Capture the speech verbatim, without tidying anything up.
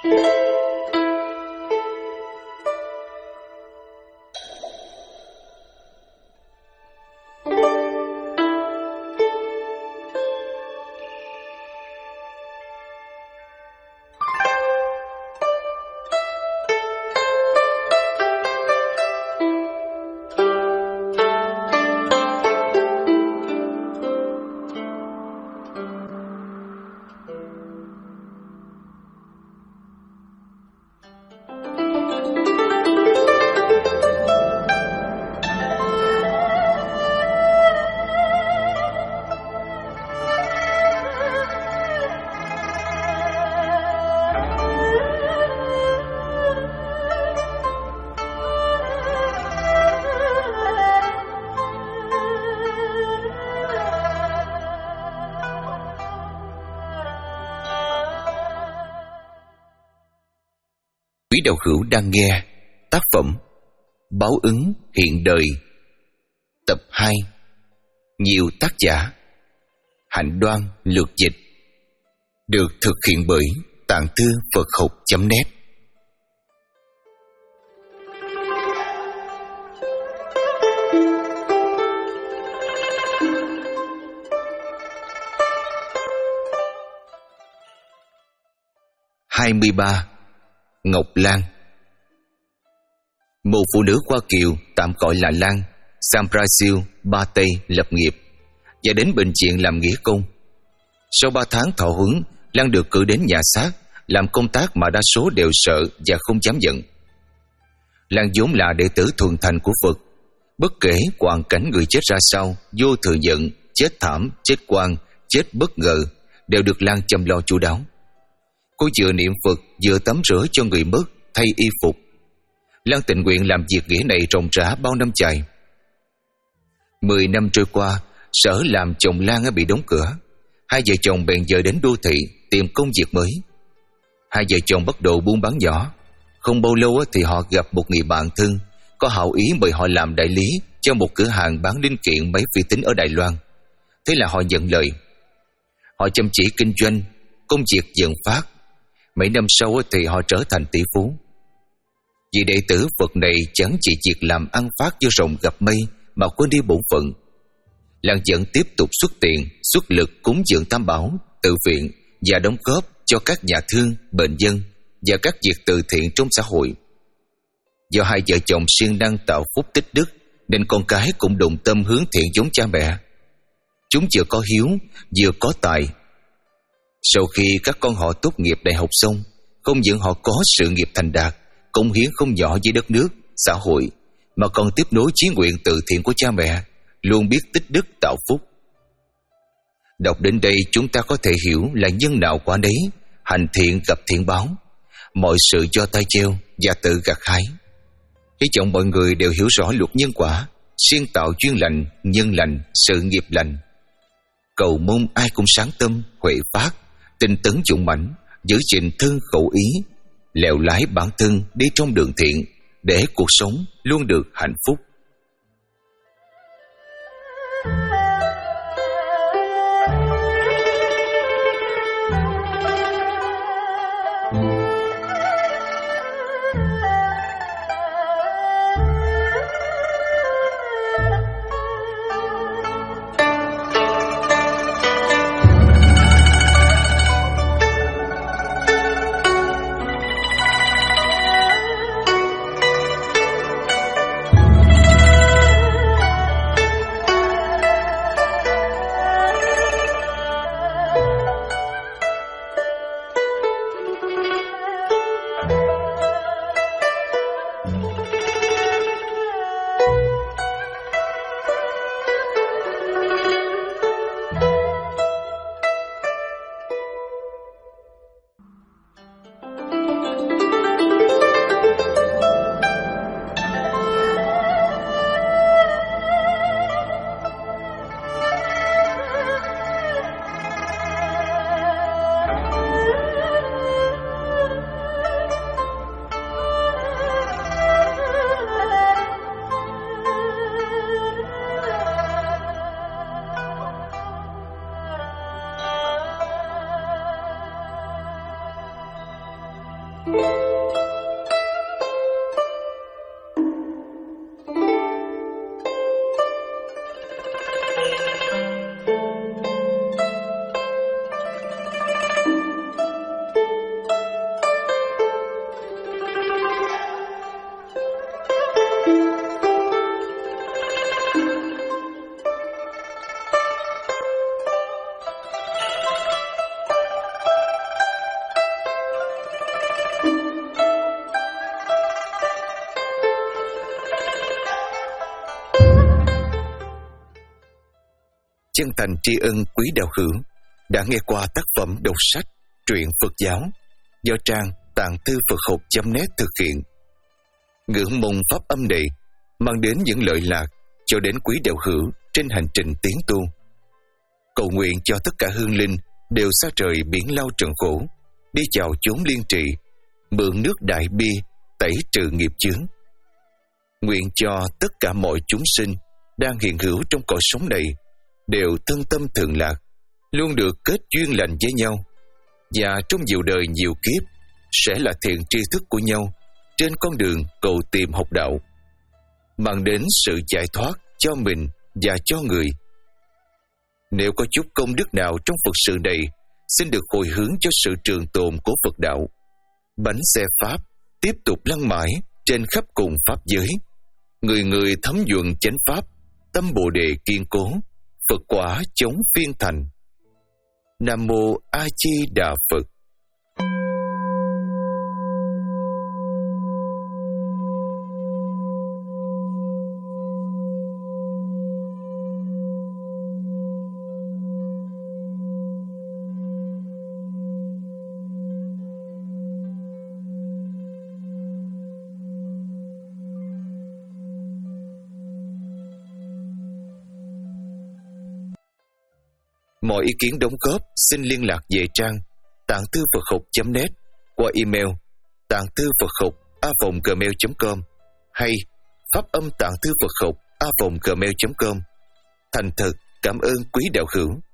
Quý đạo hữu đang nghe tác phẩm Báo ứng hiện đời, tập hai, nhiều tác giả, Hạnh Đoan lược dịch, được thực hiện bởi Tạng Thư Phật Học chấm net. hai mươi ba. Ngọc Lan. Một phụ nữ Hoa Kiều tạm gọi là Lan, sang Brazil, Ba Tây lập nghiệp và đến bệnh viện làm nghĩa công. Sau ba tháng thọ huấn, Lan được cử đến nhà xác làm công tác mà đa số đều sợ và không dám nhận. Lan vốn là đệ tử thuần thành của Phật, bất kể hoàn cảnh người chết ra sao, vô thừa nhận, chết thảm, chết oan, chết bất ngờ, đều được Lan chăm lo chu đáo. Cô vừa niệm Phật vừa tắm rửa cho người mất, thay y phục. Lan tình nguyện làm việc nghĩa này ròng rã bao năm dài. Mười năm trôi qua, sở làm chồng Lan bị đóng cửa. Hai vợ chồng bèn dời đến đô thị tìm công việc mới. Hai vợ chồng bắt đầu buôn bán nhỏ. Không bao lâu thì họ gặp một người bạn thân có hảo ý mời họ làm đại lý cho một cửa hàng bán linh kiện máy vi tính ở Đài Loan. Thế là họ nhận lời. Họ chăm chỉ kinh doanh, công việc dần phát. Mấy năm sau thì họ trở thành tỷ phú. Vị đệ tử Phật này chẳng chỉ việc làm ăn phát như rồng gặp mây mà quên đi bổn phận. Lan vẫn tiếp tục xuất tiền, xuất lực cúng dường tam bảo, tự viện và đóng góp cho các nhà thương, bệnh nhân và các việc từ thiện trong xã hội. Do hai vợ chồng siêng năng tạo phúc tích đức nên con cái cũng đồng tâm hướng thiện giống cha mẹ. Chúng vừa có hiếu, vừa có tài. Sau khi các con họ tốt nghiệp đại học xong, không những họ có sự nghiệp thành đạt, cống hiến không nhỏ với đất nước, xã hội, mà còn tiếp nối chí nguyện từ thiện của cha mẹ, luôn biết tích đức tạo phúc. Đọc đến đây chúng ta có thể hiểu là nhân nào quả nấy, hành thiện gặp thiện báo, mọi sự do tay gieo và tự gặt hái. Hy vọng mọi người đều hiểu rõ luật nhân quả, siêng tạo duyên lành, nhân lành, sự nghiệp lành. Cầu mong ai cũng sáng tâm, huệ phát, tinh tấn dũng mãnh, giữ gìn thân khẩu ý, lèo lái bản thân đi trong đường thiện để cuộc sống luôn được hạnh phúc. chân thành tri ân quý đạo hữu đã nghe qua tác phẩm đọc sách truyện Phật giáo do trang tạng thư Phật học chấm net thực hiện. Ngưỡng mong pháp âm này mang đến những lợi lạc cho đến quý đạo hữu trên hành trình tiến tu. Cầu nguyện cho tất cả hương linh đều xa trời biển lao trần khổ, đi chào chốn liên trì, mượn nước đại bi tẩy trừ nghiệp chướng. Nguyện cho tất cả mọi chúng sinh đang hiện hữu trong cõi sống này đều thân tâm thường lạc, luôn được kết duyên lành với nhau, và trong nhiều đời nhiều kiếp sẽ là thiện tri thức của nhau trên con đường cầu tìm học đạo, mang đến sự giải thoát cho mình và cho người. Nếu có chút công đức nào trong Phật sự này, xin được hồi hướng cho sự trường tồn của Phật đạo. Bánh xe Pháp tiếp tục lăn mãi trên khắp cùng Pháp giới. Người người thấm nhuận chánh Pháp, tâm Bồ Đề kiên cố, Phật quả chống phiên thành. Nam Mô A Di Đà Phật. Mọi ý kiến đóng góp xin liên lạc về trang tạng thư Phật học chấm net qua email tạng thư Phật học a vòng gmail chấm com hay pháp âm tạng thư Phật học a vòng gmail chấm com. Thành thật cảm ơn quý đạo hữu.